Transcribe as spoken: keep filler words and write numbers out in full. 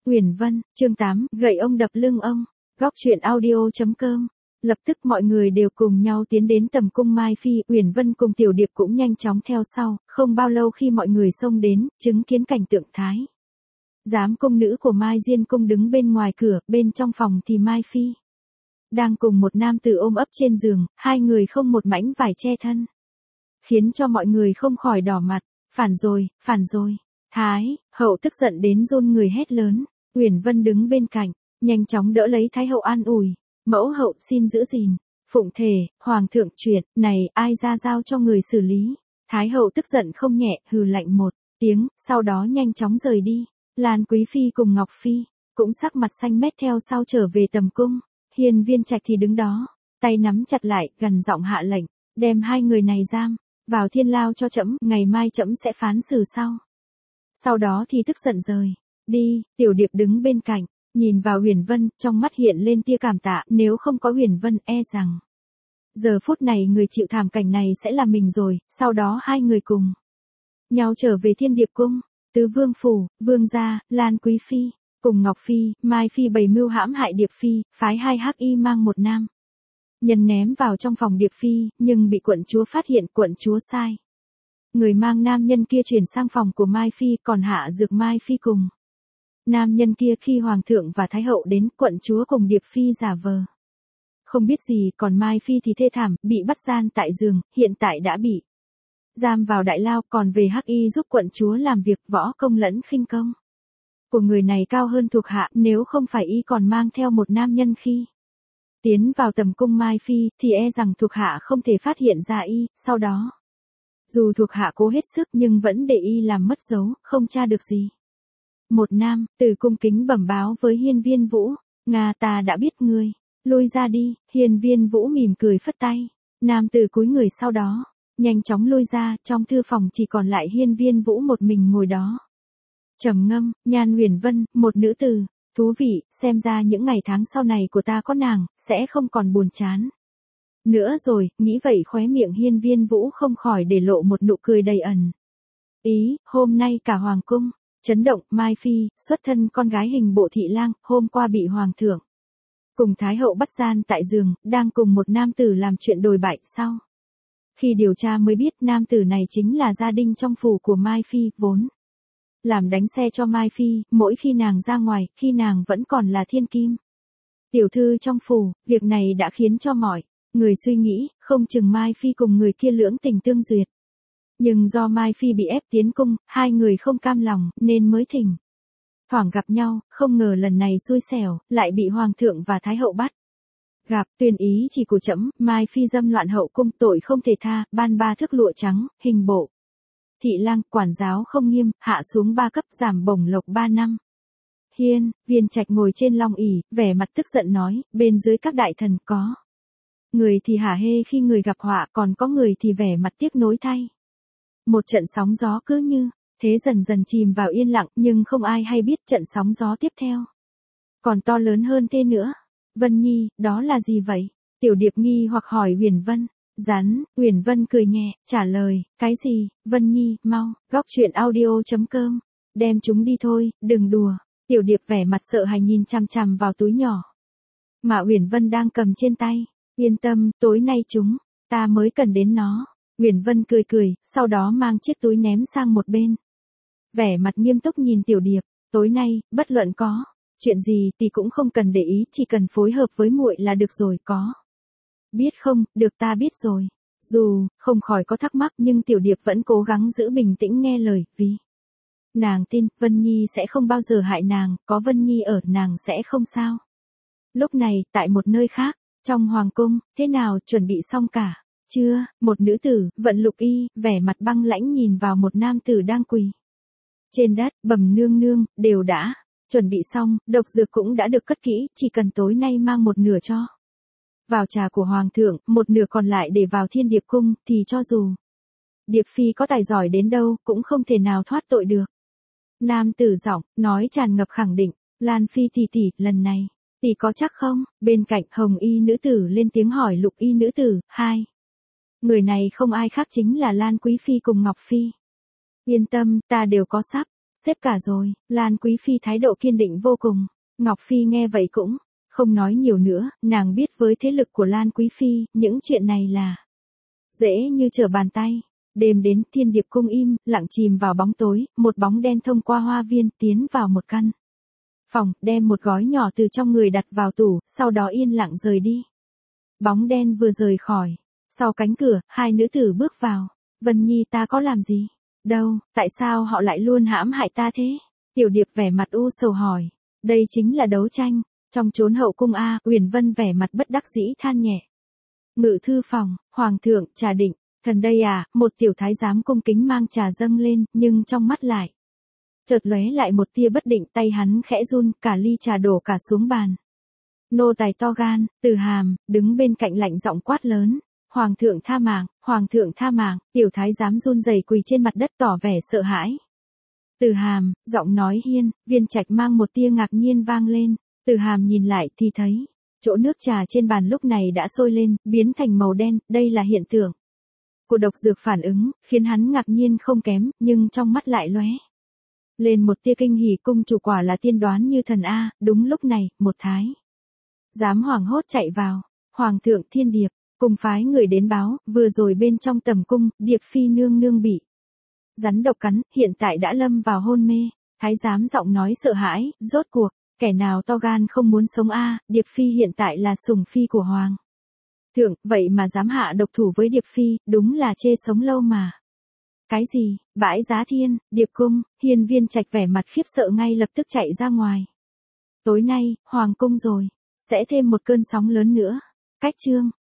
Uyển Vân, chương tám, gậy ông đập lưng ông, góc truyện audio.com. Lập tức mọi người đều cùng nhau tiến đến tầm cung Mai Phi, Uyển Vân cùng Tiểu Điệp cũng nhanh chóng theo sau, không bao lâu khi mọi người xông đến, chứng kiến cảnh tượng thái. Giám cung nữ của Mai Diên Cung đứng bên ngoài cửa, bên trong phòng thì Mai Phi đang cùng một nam tử ôm ấp trên giường, hai người không một mảnh vải che thân. Khiến cho mọi người không khỏi đỏ mặt, phản rồi, phản rồi. Thái hậu tức giận đến run người hét lớn, Uyển Vân đứng bên cạnh, nhanh chóng đỡ lấy Thái hậu an ủi, mẫu hậu xin giữ gìn, phụng thề, hoàng thượng chuyện, này ai ra giao cho người xử lý. Thái hậu tức giận không nhẹ, hừ lạnh một tiếng, sau đó nhanh chóng rời đi. Lan Quý Phi cùng Ngọc Phi, cũng sắc mặt xanh mét theo sau trở về tầm cung. Hiên Viên Trạch thì đứng đó, tay nắm chặt lại, gần giọng hạ lệnh, đem hai người này giam vào thiên lao cho trẫm, ngày mai trẫm sẽ phán xử sau. Sau đó thì tức giận rời đi. Tiểu Điệp đứng bên cạnh, nhìn vào Uyển Vân, trong mắt hiện lên tia cảm tạ, nếu không có Uyển Vân e rằng giờ phút này người chịu thảm cảnh này sẽ là mình rồi. Sau đó hai người cùng nhau trở về Thiên Điệp cung. Tứ vương phủ, vương gia, Lan Quý Phi cùng Ngọc Phi, Mai Phi bày mưu hãm hại Điệp Phi, phái hai hắc y mang một nam nhân ném vào trong phòng Điệp Phi, nhưng bị quận chúa phát hiện. Quận chúa sai người mang nam nhân kia chuyển sang phòng của Mai Phi, còn hạ dược Mai Phi cùng nam nhân kia. Khi hoàng thượng và thái hậu đến, quận chúa cùng Điệp Phi giả vờ không biết gì, còn Mai Phi thì thê thảm, bị bắt gian tại giường, hiện tại đã bị giam vào đại lao. Còn về hắc y giúp quận chúa làm việc võ công lẫn khinh công của người này cao hơn thuộc hạ, nếu không phải y còn mang theo một nam nhân khi tiến vào tầm cung Mai Phi, thì e rằng thuộc hạ không thể phát hiện ra y. Sau đó, dù thuộc hạ cố hết sức nhưng vẫn để y làm mất dấu, không tra được gì. Một nam tử cung kính bẩm báo với Hiên Viên Vũ, Nga ta đã biết ngươi, lui ra đi. Hiên Viên Vũ mỉm cười phất tay, nam tử cúi người sau đó nhanh chóng lui ra. Trong thư phòng chỉ còn lại Hiên Viên Vũ một mình ngồi đó, trầm ngâm. Nhan Uyển Vân, một nữ tử thú vị, xem ra những ngày tháng sau này của ta có nàng, sẽ không còn buồn chán nữa rồi. Nghĩ vậy khóe miệng Hiên Viên Vũ không khỏi để lộ một nụ cười đầy ẩn ý. Hôm nay cả hoàng cung chấn động. Mai Phi, xuất thân con gái hình bộ thị lang, hôm qua bị hoàng thượng cùng thái hậu bắt gian tại giường, đang cùng một nam tử làm chuyện đồi bại. Sau khi điều tra mới biết nam tử này chính là gia đình trong phủ của Mai Phi, vốn làm đánh xe cho Mai Phi, mỗi khi nàng ra ngoài, khi nàng vẫn còn là thiên kim tiểu thư trong phủ. Việc này đã khiến cho mọi người suy nghĩ, không chừng Mai Phi cùng người kia lưỡng tình tương duyệt. Nhưng do Mai Phi bị ép tiến cung, hai người không cam lòng, nên mới thỉnh thoảng gặp nhau. Không ngờ lần này xui xẻo, lại bị hoàng thượng và thái hậu bắt gặp. Tuyên ý chỉ của trẫm, Mai Phi dâm loạn hậu cung, tội không thể tha, ban ba thước lụa trắng, hình bộ thị lang, quản giáo không nghiêm, hạ xuống ba cấp, giảm bổng lộc ba năm. Hiên Viên Trạch ngồi trên long ỷ, vẻ mặt tức giận nói, bên dưới các đại thần có người thì hả hê khi người gặp họa, còn có người thì vẻ mặt tiếc nối thay. Một trận sóng gió cứ như thế dần dần chìm vào yên lặng, nhưng không ai hay biết trận sóng gió tiếp theo còn to lớn hơn thế nữa. Vân Nhi, đó là gì vậy? Tiểu Điệp nghi hoặc hỏi Uyển Vân. Rắn. Uyển Vân cười nhẹ, trả lời, cái gì? Vân Nhi, mau, góc truyện audio.com, đem chúng đi thôi, đừng đùa. Tiểu Điệp vẻ mặt sợ hãi nhìn chằm chằm vào túi nhỏ mà Uyển Vân đang cầm trên tay. Yên tâm, tối nay chúng ta mới cần đến nó. Uyển Vân cười cười, sau đó mang chiếc túi ném sang một bên. Vẻ mặt nghiêm túc nhìn Tiểu Điệp, tối nay, bất luận có chuyện gì thì cũng không cần để ý, chỉ cần phối hợp với muội là được rồi, có biết không? Được, ta biết rồi. Dù không khỏi có thắc mắc nhưng Tiểu Điệp vẫn cố gắng giữ bình tĩnh nghe lời, vì nàng tin Vân Nhi sẽ không bao giờ hại nàng, có Vân Nhi ở nàng sẽ không sao. Lúc này, tại một nơi khác, trong hoàng cung, thế nào, chuẩn bị xong cả chưa? Một nữ tử, vận lục y, vẻ mặt băng lãnh nhìn vào một nam tử đang quỳ trên đất, bẩm nương nương, đều đã chuẩn bị xong, độc dược cũng đã được cất kỹ, chỉ cần tối nay mang một nửa cho vào trà của hoàng thượng, một nửa còn lại để vào Thiên Điệp cung, thì cho dù Điệp Phi có tài giỏi đến đâu, cũng không thể nào thoát tội được. Nam tử giọng nói tràn ngập khẳng định, Lan Phi tỷ tỷ, lần này tỷ có chắc không? Bên cạnh hồng y nữ tử lên tiếng hỏi lục y nữ tử, hai người này không ai khác chính là Lan Quý Phi cùng Ngọc Phi. Yên tâm, ta đều có sắp Xếp cả rồi, Lan Quý Phi thái độ kiên định vô cùng. Ngọc Phi nghe vậy cũng không nói nhiều nữa, nàng biết với thế lực của Lan Quý Phi, những chuyện này là dễ như trở bàn tay. Đêm đến, Thiên Điệp cung im, lặng chìm vào bóng tối, một bóng đen thông qua hoa viên tiến vào một căn phòng, đem một gói nhỏ từ trong người đặt vào tủ, sau đó yên lặng rời đi. Bóng đen vừa rời khỏi, sau cánh cửa, hai nữ tử bước vào. Vân Nhi, ta có làm gì? Đâu, tại sao họ lại luôn hãm hại ta thế? Tiểu Điệp vẻ mặt u sầu hỏi. Đây chính là đấu tranh, trong chốn hậu cung a. Uyển Vân vẻ mặt bất đắc dĩ than nhẹ. Ngự thư phòng, Hoàng thượng, trà định. Thần đây à, một tiểu thái giám cung kính mang trà dâng lên, nhưng trong mắt lại chợt lóe lại một tia bất định, tay hắn khẽ run, cả ly trà đổ cả xuống bàn. Nô tài to gan, Từ Hàm, đứng bên cạnh lạnh giọng quát lớn. Hoàng thượng tha mạng, Hoàng thượng tha mạng, tiểu thái giám run rẩy quỳ trên mặt đất tỏ vẻ sợ hãi. Từ Hàm, giọng nói hiên, Viên Trạch mang một tia ngạc nhiên vang lên. Từ Hàm nhìn lại thì thấy, chỗ nước trà trên bàn lúc này đã sôi lên, biến thành màu đen, đây là hiện tượng của độc dược phản ứng, khiến hắn ngạc nhiên không kém, nhưng trong mắt lại lóe lên một tia kinh hỉ. Cung chủ quả là tiên đoán như thần a. Đúng lúc này, một thái giám hoảng hốt chạy vào. Hoàng thượng, Thiên Điệp cùng phái người đến báo, vừa rồi bên trong tầm cung, Điệp Phi nương nương bị rắn độc cắn, hiện tại đã lâm vào hôn mê. Thái giám giọng nói sợ hãi, rốt cuộc, kẻ nào to gan không muốn sống a. Điệp Phi hiện tại là sủng phi của Hoàng thượng, vậy mà dám hạ độc thủ với Điệp Phi, đúng là chê sống lâu mà. Cái gì? Bãi Giá Thiên, Điệp cung, Hiên. Viên Trạch vẻ mặt khiếp sợ ngay lập tức chạy ra ngoài. Tối nay, Hoàng cung rồi, sẽ thêm một cơn sóng lớn nữa. Cách chương